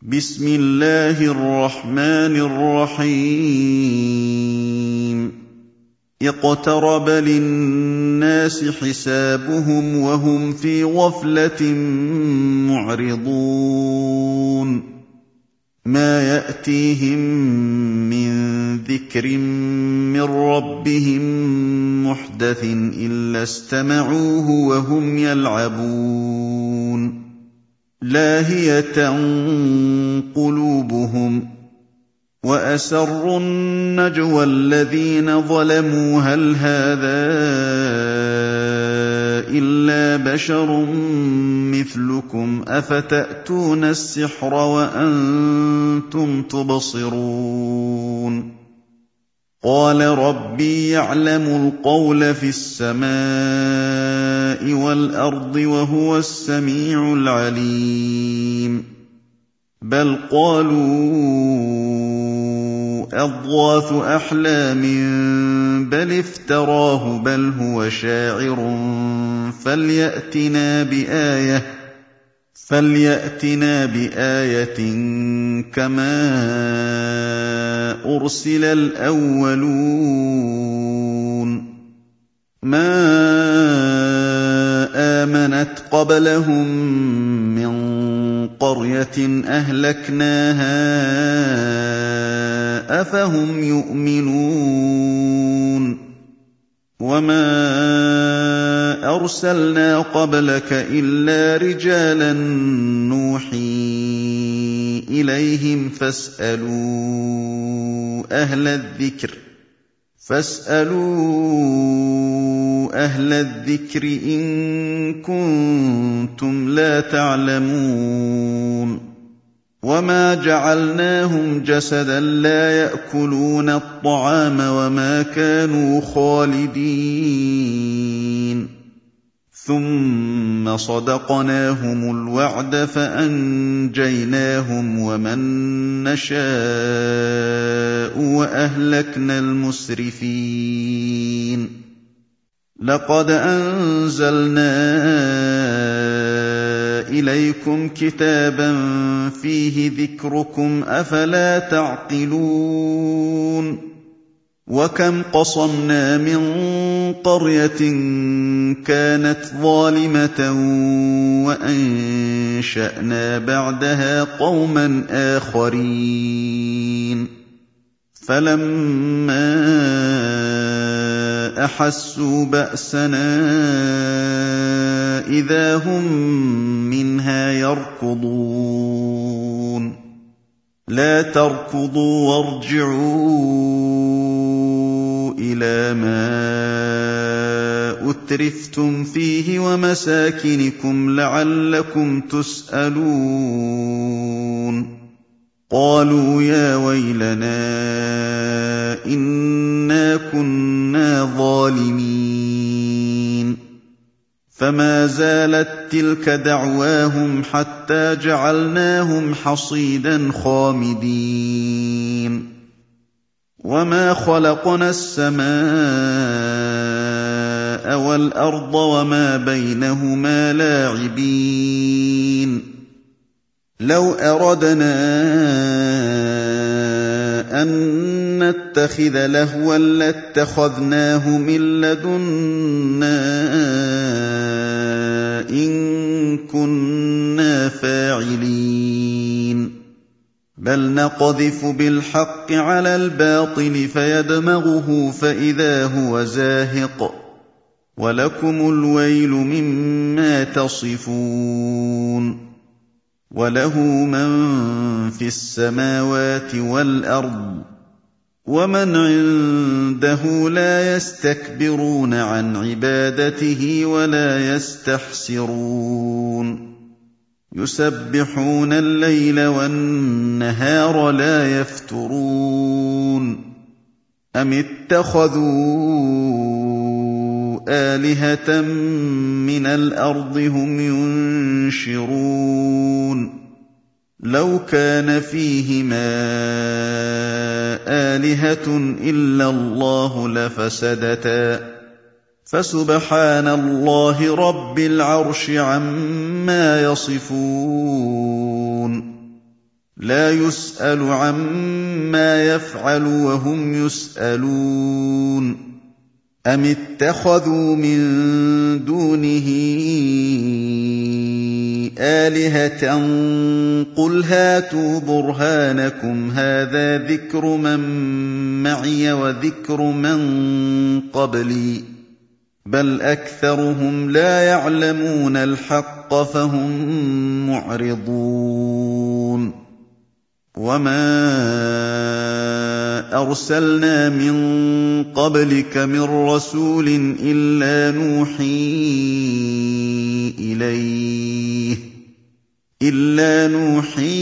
بسم الله الرحمن الرحيم اقترب للناس حسابهم وهم في غفلة معرضون ما يأتيهم من ذكر من ربهم محدث إلا استمعوه وهم يلعبون لاهية قلوبهم وأسروا النجوى الذين ظلموا هل هذا إلا بشر مثلكم أفتأتون السحر وأنتم تبصرون قال ربي يعلم القول في السماء والأرض وهو السميع العليم بل قالوا أضغاث أحلام بل افتراه بل هو شاعر فليأتنا بآية كما أرسل الأولون ما آمنت قبلهم من قرية أهلكناها أفهم يؤمنون وما أرسلنا قبلك إلا رجالا نوحي إليهم فاسألوا أهل الذكر إن كنتم لا تعلمون وما جعلناهم جسدا لا يأكلون الطعام وما كانوا خالدين ثم صدقناهم الوعد فأنجيناهم ومن نشاء وأهلكنا المسرفين لقد أنزلنا إليكم كتابا فيه ذكركم أفلا تعقلون وكم قصمنا من قرية كانت ظالمة وأنشأنا بعدها قوما آخرين فلما أحسوا بأسنا إذا هم منها يركضون لا تركضوا وارجعوا إلى ما أترفتم فيه ومساكنكم لعلكم تسألون قالوا يا ويلنا إنا كنا ظالمين فما زالت تلك دعواهم حتى جعلناهم حصيدا خامدين وما خلقنا السماء والأرض وما بينهما لاعبين لو أردنا أن نتخذ لهوا لاتخذناه من لدنا إن كنا فاعلين بل نقذف بالحق على الباطل فيدمغه فإذا هو زاهق ولكم الويل مما تصفون وله من في السماوات والأرض ومن عنده لا يستكبرون عن عبادته ولا يستحسرون يسبحون الليل والنهار لا يفترون أم اتخذوا آلهة من الأرض هم ينشرون لو كان فيهما آلهة إلا الله لفسدتا فسبحان الله رب العرش عما يصفون لَّا يُسْأَلُ عَمَّا يَفْعَلُ وَهُمْ يُسْأَلُونَ أَمِ اتَّخَذُوا مِن دُونِهِ آلِهَةً قُلْ هَاتُوا بُرْهَانَكُمْ هَٰذَا ذِكْرُ مَن مَّعِيَ وَذِكْرُ مَن قَبْلِي ۗ بَلْ أَكْثَرُهُمْ لَا يَعْلَمُونَ الْحَقَّ فَهُم مُّعْرِضُونَ وَمَا أَرْسَلْنَا مِن قَبْلِكَ مِن رَّسُولٍ إِلَّا نُوحِي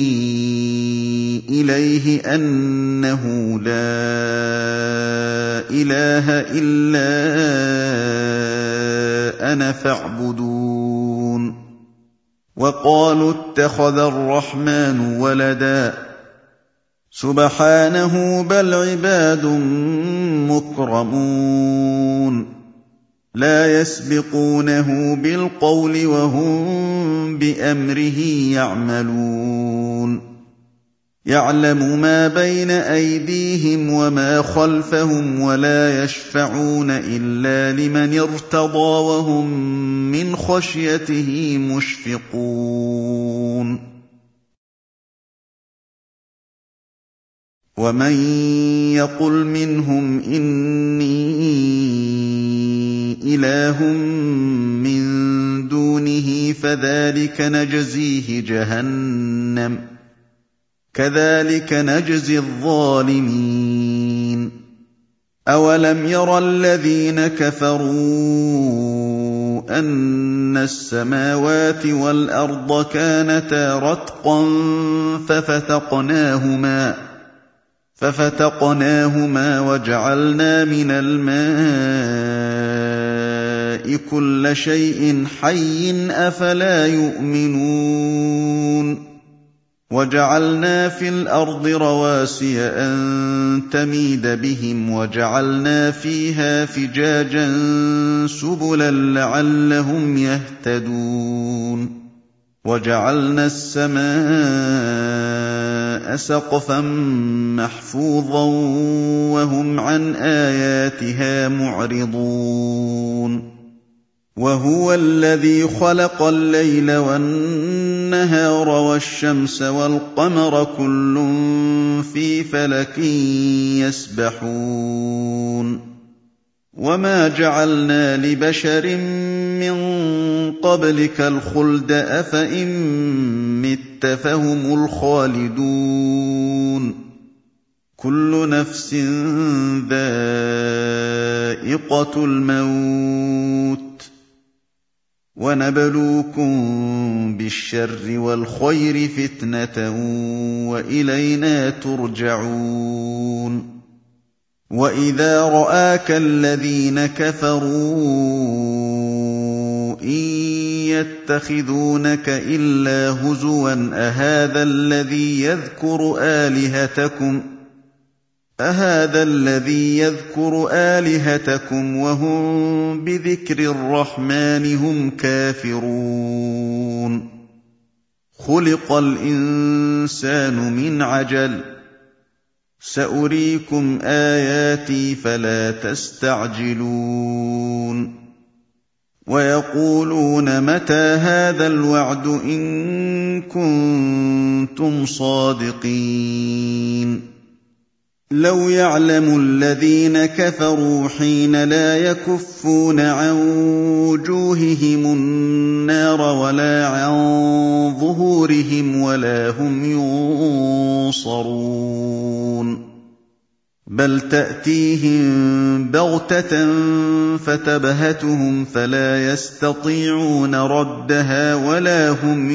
إِلَيْهِ أَنَّهُ لَا إِلَٰهَ إِلَّا أَنَا فَاعْبُدُونِ وَقَالُوا اتَّخَذَ الرَّحْمَٰنُ وَلَدًا سُبْحَانَهُ بَلْ عِبَادٌ مُّكْرَمُونَ لَا يَسْبِقُونَهُ بِالْقَوْلِ وَهُم بِأَمْرِهِ يَعْمَلُونَ يَعْلَمُ مَا بَيْنَ أَيْدِيهِمْ وَمَا خَلْفَهُمْ وَلَا يَشْفَعُونَ إِلَّا لِمَنِ ارْتَضَىٰ وَهُم مِّنْ خَشْيَتِهِ مُشْفِقُونَ وَمَن يَقُلْ مِنْهُمْ إِنِّي إِلَٰهٌ مِّن دُونِهِ فَذَٰلِكَ نَجْزِيهِ جَهَنَّمَ ۚ كَذَٰلِكَ نَجْزِي الظَّالِمِينَ أَوَلَمْ يَرَ الَّذِينَ كَفَرُوا أَنَّ السَّمَاوَاتِ وَالْأَرْضَ كَانَتَا رَتْقًا فَفَتَقْنَاهُمَا وَجَعَلْنَا مِنَ الْمَاءِ كُلَّ شَيْءٍ حَيٍّ ۖ أَفَلَا يُؤْمِنُونَ وَجَعَلْنَا فِي الْأَرْضِ رَوَاسِيَ أَن تَمِيدَ بِهِمْ وَجَعَلْنَا فِيهَا فِجَاجًا سُبُلًا لَّعَلَّهُمْ يَهْتَدُونَ وَجَعَلْنَا السَّمَاءَ سَقْفًا مَّحْفُوظًا وَهُمْ عَنْ آيَاتِهَا مُعْرِضُونَ وَهُوَ الَّذِي خَلَقَ اللَّيْلَ وَالنَّهَارَ وَالشَّمْسَ وَالْقَمَرَ كُلٌّ فِي فَلَكٍ يَسْبَحُونَ وَمَا جَعَلْنَا لِبَشَرٍ مِّن قَبْلِكَ الْخُلْدَ ۖ أَفَإِن مِّتَّ فَهُمُ الْخَالِدُونَ كُلُّ نَفْسٍ ذَائِقَةُ الْمَوْتِ ۖ وَنَبْلُوكُم بِالشَّرِّ وَالْخَيْرِ فِتْنَةً ۖ وَإِلَيْنَا تُرْجَعُونَ وَإِذَا رَآكَ الَّذِينَ كَفَرُوا إِن يَتَّخِذُونَكَ إِلَّا هُزُوًا أَهَٰذَا الَّذِي يَذْكُرُ آلِهَتَكُمْ وَهُم بِذِكْرِ الرَّحْمَٰنِ هُمْ كَافِرُونَ خُلِقَ الْإِنسَانُ مِنْ عَجَلٍ ۚ سَأُرِيكُمْ آيَاتِي فَلَا تَسْتَعْجِلُونِ وَيَقُولُونَ مَتَىٰ هَٰذَا الْوَعْدُ إِن كُنتُمْ صَادِقِينَ لَوْ يَعْلَمُ الَّذِينَ كَفَرُوا حِينَ لَا يَكُفُّونَ عَن وُجُوهِهِمُ النَّارَ وَلَا عَن ظُهُورِهِمْ وَلَا هُمْ يُنصَرُونَ بَلْ تَأْتِيهِم بَغْتَةً فَتَبْهَتُهُمْ فَلَا يَسْتَطِيعُونَ رَدَّهَا وَلَا هُمْ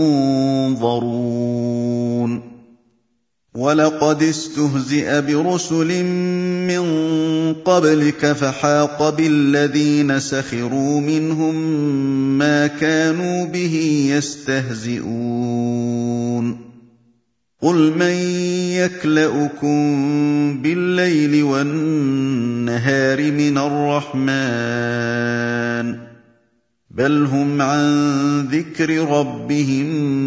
يُنظَرُونَ وَلَقَدِ اسْتُهْزِئَ بِرُسُلٍ مِّن قَبْلِكَ فَحَاقَ بِالَّذِينَ سَخِرُوا مِنْهُم مَّا كَانُوا بِهِ يَسْتَهْزِئُونَ قُلْ مَن يَكْلَؤُكُم بِاللَّيْلِ وَالنَّهَارِ مِنَ الرَّحْمَٰنِ بل هم عن ذكر ربهم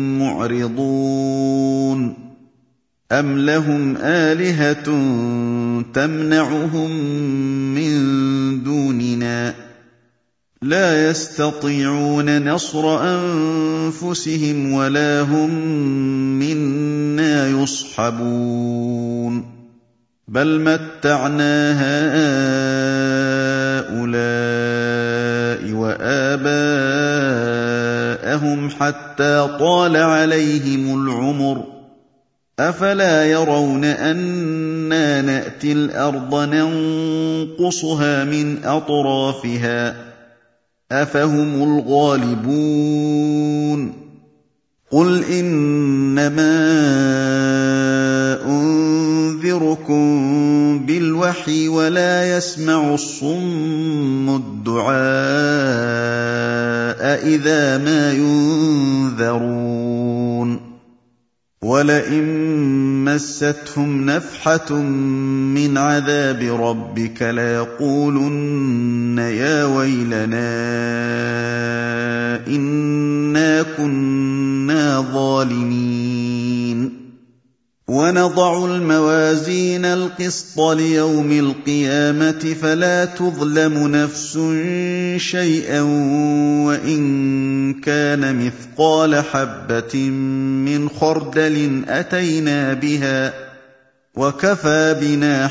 معرضون أم لهم آلهة تمنعهم من دوننا لا يستطيعون نصر أنفسهم ولا هم منا يصحبون بل متعنا هؤلاء وآباءهم حتى طال عليهم العمر أفلا يرون أنا نأتي الأرض ننقصها من أطرافها أفهم الغالبون قل إنما أنذركم بالوحي ولا يسمع الصم الدعاء إذا ما ينذرون ولئن مستهم نفحة من عذاب ربك ليقولن يا ويلنا إنا كنا ظالمين ونضع الموازين القسط ليوم القيامة فلا تظلم نفس شيئا وإن كان مثقال حبة من خردل أتينا بها وكفى بنا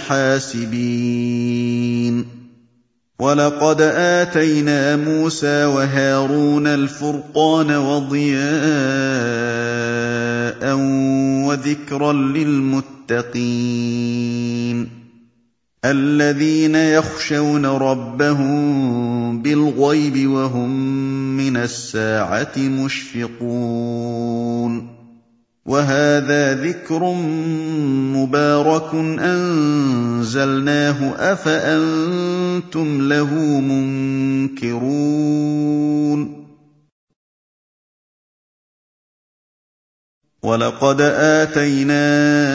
حاسبين ولقد آتينا موسى وهارون الفرقان وضياء وذكرا للمتقين الذين يخشون ربهم بالغيب وهم من الساعة مشفقون وهذا ذكر مبارك أنزلناه أفأنتم له منكرون ولقد آتينا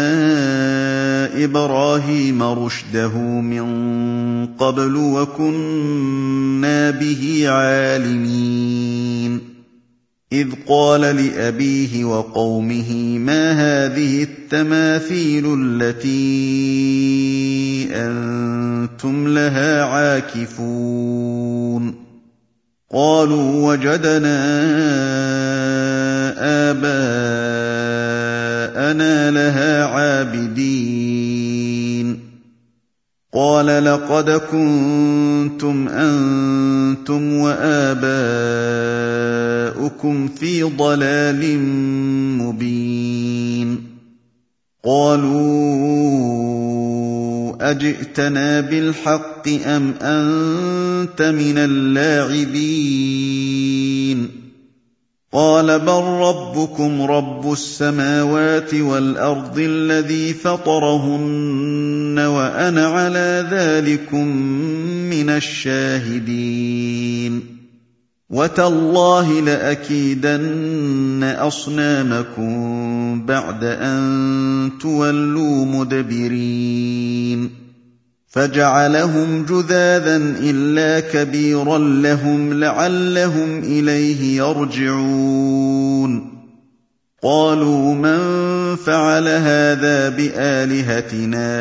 إبراهيم رشده من قبل وكنا به عالمين إذ قال لأبيه وقومه ما هذه التماثيل التي أنتم لها عاكفون قالوا وجدنا آباءنا لها عابدين قال لقد كنتم أنتم وآباؤكم في ضلال مبين قالوا أجئتنا بالحق أم أنت من اللاعبين قال بل ربكم رب السماوات والأرض الذي فطرهن وأنا على ذلكم من الشاهدين وتالله لأكيدن أصنامكم بعد أن تولوا مدبرين فجعلهم جذاذا إلا كبيرا لهم لعلهم إليه يرجعون قالوا من فعل هذا بآلهتنا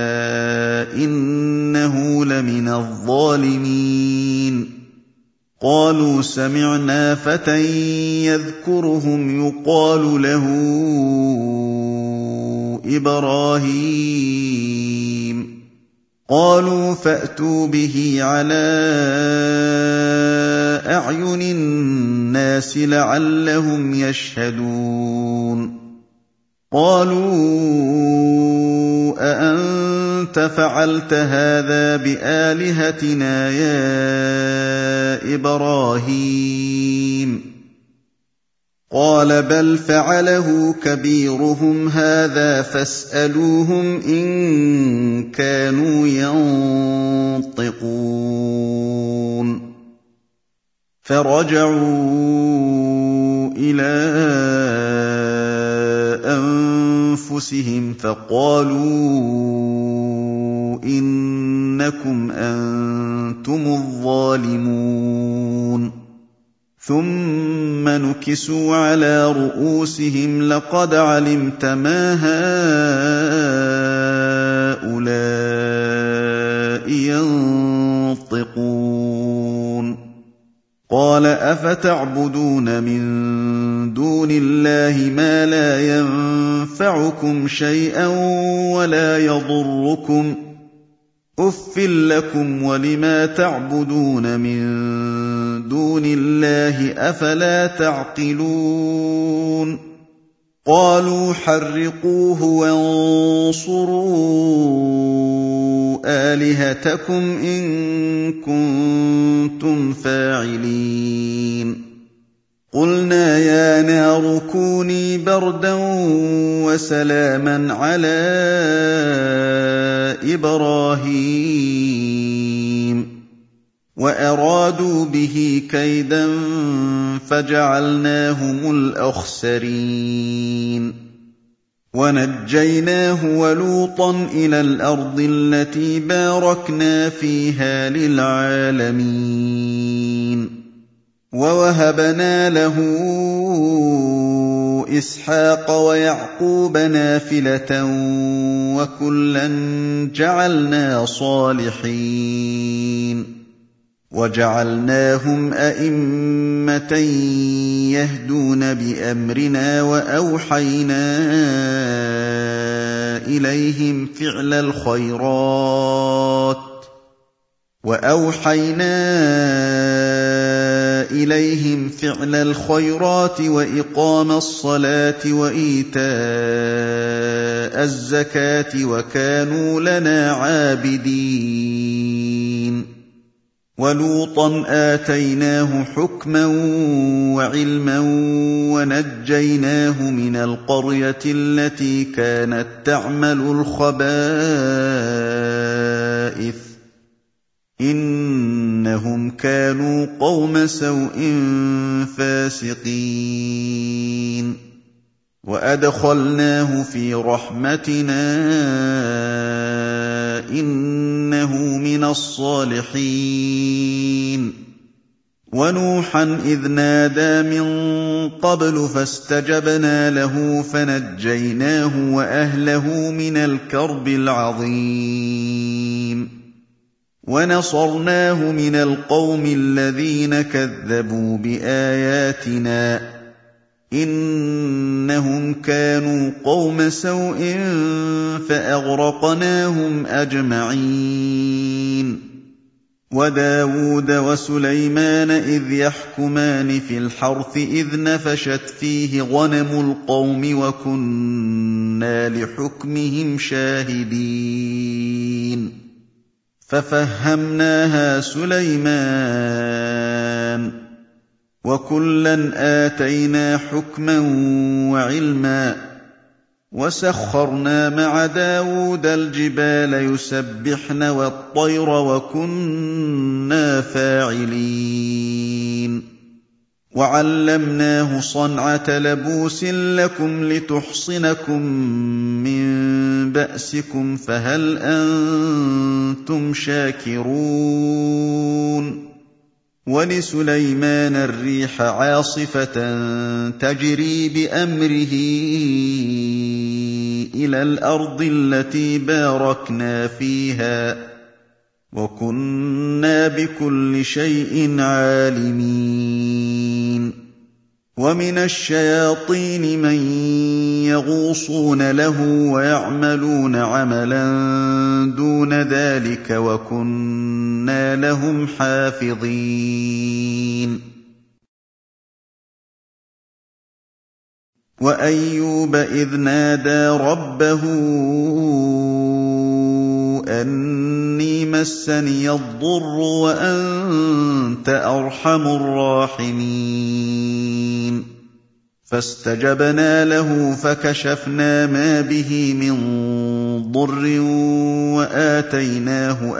إنه لمن الظالمين قالوا سمعنا فتى يذكرهم يقال له إبراهيم قالوا فأتوا به على أعين الناس لعلهم يشهدون قالوا أأنت فعلت هذا بآلهتنا يا إبراهيم قال بل فعله كبيرهم هذا فاسألوهم إن كانوا ينطقون فرجعوا إلى أنفسهم فقالوا إنكم أنتم الظالمون ثم نكسوا على رؤوسهم لقد علمت ما هؤلاء ينطقون قال أفتعبدون من دون الله ما لا ينفعكم شيئا ولا يضركم أُفٍّ لكم ولما تعبدون من دون الله أفلا تعقلون قالوا حرقوه وانصروا آلهتكم إن كنتم فاعلين قلنا يا نار كوني بردا وسلاما على إبراهيم وأرادوا به كيدا فجعلناهم الأخسرين ونجيناه ولوطا إلى الأرض التي باركنا فيها للعالمين ووهبنا له إسحاق ويعقوب نافلة وكلا جعلنا صالحين وجعلناهم أئمة يهدون بأمرنا وأوحينا إليهم فعل الخيرات وإقام الصلاة وإيتاء الزكاة وكانوا لنا عابدين ولوطا آتيناه حكما وعلما ونجيناه من القرية التي كانت تعمل الخبائث إنهم كانوا قوم سوء فاسقين وأدخلناه في رحمتنا إنه من الصالحين ونوحا إذ نادى من قبل فاستجبنا له فنجيناه وأهله من الكرب العظيم ونصرناه من القوم الذين كذبوا بآياتنا إنهم كانوا قوم سوء فأغرقناهم أجمعين وداود وسليمان إذ يحكمان في الحرث إذ نفشت فيه غنم القوم وكنا لحكمهم شاهدين ففهمناها سليمان وكلا آتينا حكما وعلما وسخرنا مع داود الجبال يسبحن والطير وكنا فاعلين وعلمناه صنعة لبوس لكم لتحصنكم من بأسكم فهل أنتم شاكرون ولسليمان الريح عاصفة تجري بأمره إلى الأرض التي باركنا فيها وكنا بكل شيء عالمين ومن الشياطين من يغوصون له ويعملون عملا دون ذلك وكنا لهم حافظين وأيوب إذ نادى ربه أني مسني الضر وأنت أرحم الراحمين فاستجبنا له فكشفنا ما به من ضر وآتيناه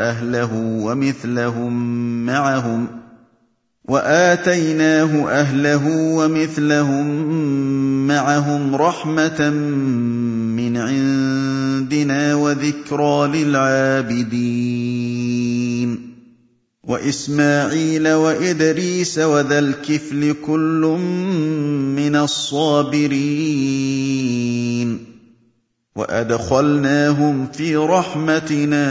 أهله ومثلهم معهم رحمة من عندنا وذكرى للعابدين وإسماعيل وإدريس وذا الكفل كل من الصابرين وأدخلناهم في رحمتنا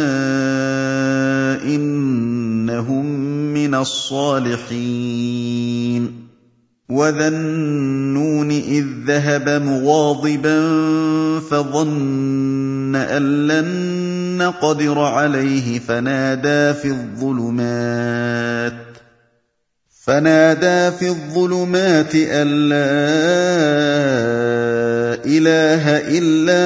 إنهم من الصالحين وذا النون إذ ذهب مغاضبا فظن أن لن نقدر عليه فنادى في الظلمات أن لا إله إلا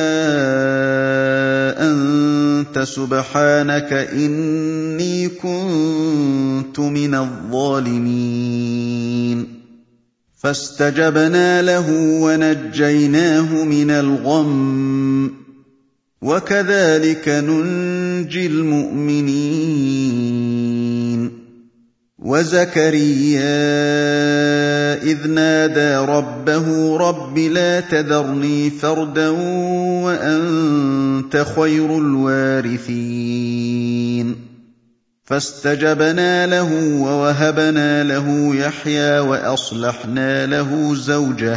أنت سبحانك إني كنت من الظالمين فاستجبنا له ونجيناه من الغم وكذلك ننجي المؤمنين وزكريا إذ نادى ربه رب لا تذرني فردا وأنت خير الوارثين فاستجبنا له ووهبنا له يحيى وأصلحنا له زوجه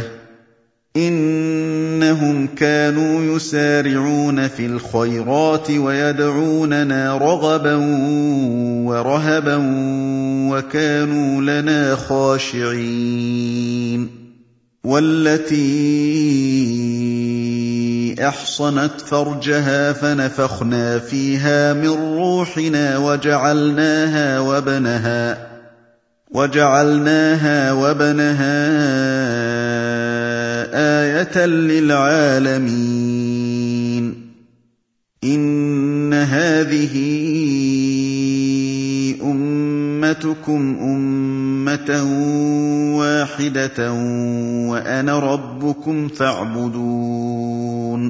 إنهم كانوا يسارعون في الخيرات ويدعوننا رغبا ورهبا وكانوا لنا خاشعين والتي أحصنت فرجها فنفخنا فيها من روحنا وجعلناها وبنها آية للعالمين إن هذه أمتكم أمة واحدة وأنا ربكم فاعبدون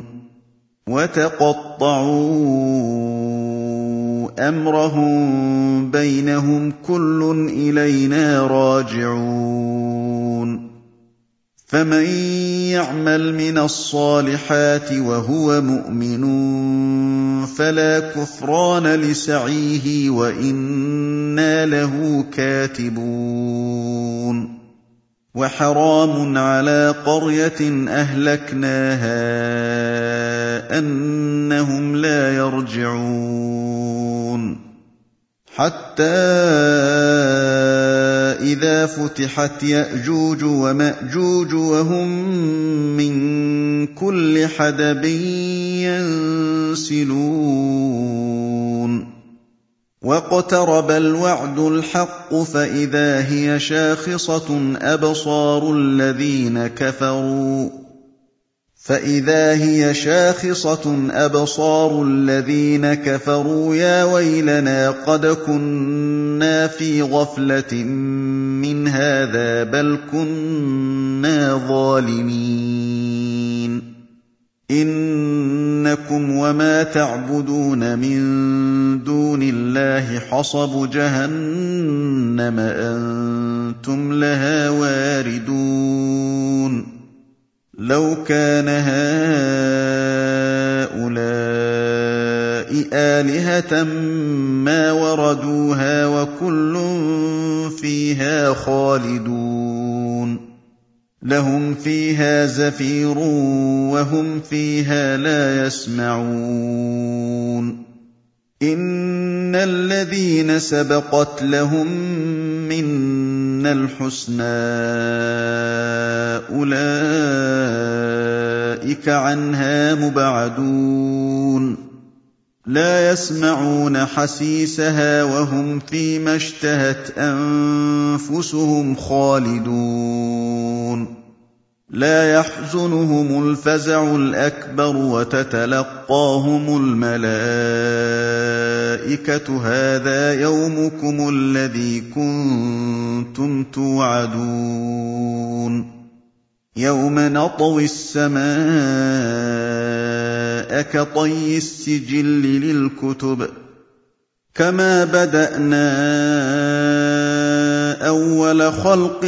وتقطعوا أمرهم بينهم كل إلينا راجعون فمن يعمل من الصالحات وهو مؤمن فلا كفران لسعيه وإنا له كاتبون وحرام على قرية أهلكناها أنهم لا يرجعون حتى إذا فتحت يأجوج ومأجوج وهم من كل حدب ينسلون واقترب الوعد الحق فإذا هي شاخصة أبصار الذين كفروا يا ويلنا قد كنا في غفلة من هذا بل كنا ظالمين إنكم وما تعبدون من دون الله حصب جهنم أنتم لها واردون لو كان هؤلاء آلهة ما وردوها وكل فيها خالدون لهم فيها زفير وهم فيها لا يسمعون إن الذين سبقت لهم منا الحسنى أولئك عنها مبعدون لا يسمعون حسيسها وهم فيما اشتهت أنفسهم خالدون لا يحزنهم الفزع الأكبر وتتلقاهم الملائكة هذا يومكم الذي كنتم توعدون يوم نطوي السماء كطي السجل للكتب كما بدأنا أول خلق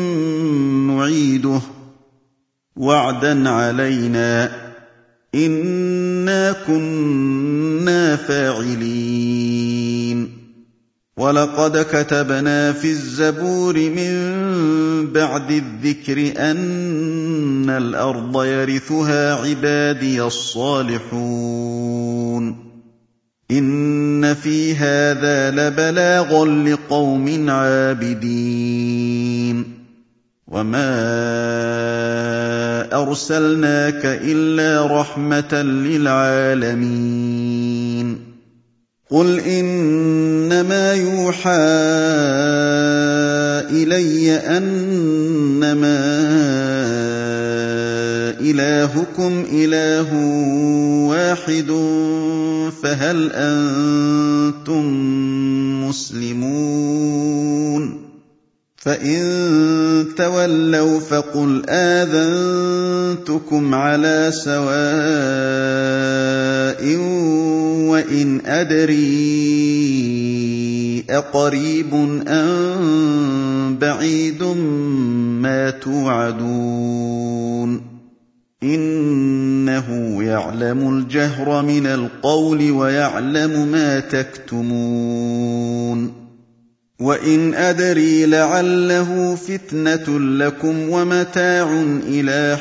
نعيده وعدا علينا إنا كنا فاعلين وَلَقَدْ كَتَبْنَا فِي الزَّبُورِ مِن بَعْدِ الذِّكْرِ أَنَّ الْأَرْضَ يَرِثُهَا عِبَادِيَ الصَّالِحُونَ إِنَّ فِي هَٰذَا لَبَلَاغًا لِّقَوْمٍ عَابِدِينَ وَمَا أَرْسَلْنَاكَ إِلَّا رَحْمَةً لِّلْعَالَمِينَ قُلْ إِنَّمَا يُوحَىٰ إِلَيَّ أَنَّمَا إِلَٰهُكُمْ إِلَٰهٌ وَاحِدٌ فَهَلْ أَنتُم مُّسْلِمُونَ فَإِن تَوَلَّوْا فَقُلْ آذَنتُكُمْ عَلَىٰ سَوَاءٍ وَإِنْ أَدْرِي أَقَرِيبٌ أَم بَعِيدٌ مَّا تُوعَدُونَ إِنَّهُ يَعْلَمُ الْجَهْرَ مِنَ الْقَوْلِ وَيَعْلَمُ مَا تَكْتُمُونَ وَإِنْ أَدْرِي لَعَلَّهُ فِتْنَةٌ لَّكُمْ وَمَتَاعٌ إِلَىٰ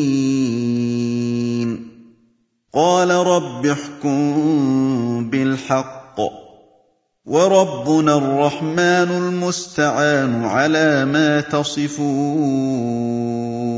حِينٍ قَالَ رَبِّ احْكُم بِالْحَقِّ وَرَبُّنَا الرَّحْمَٰنُ الْمُسْتَعَانُ عَلَىٰ مَا تَصِفُونَ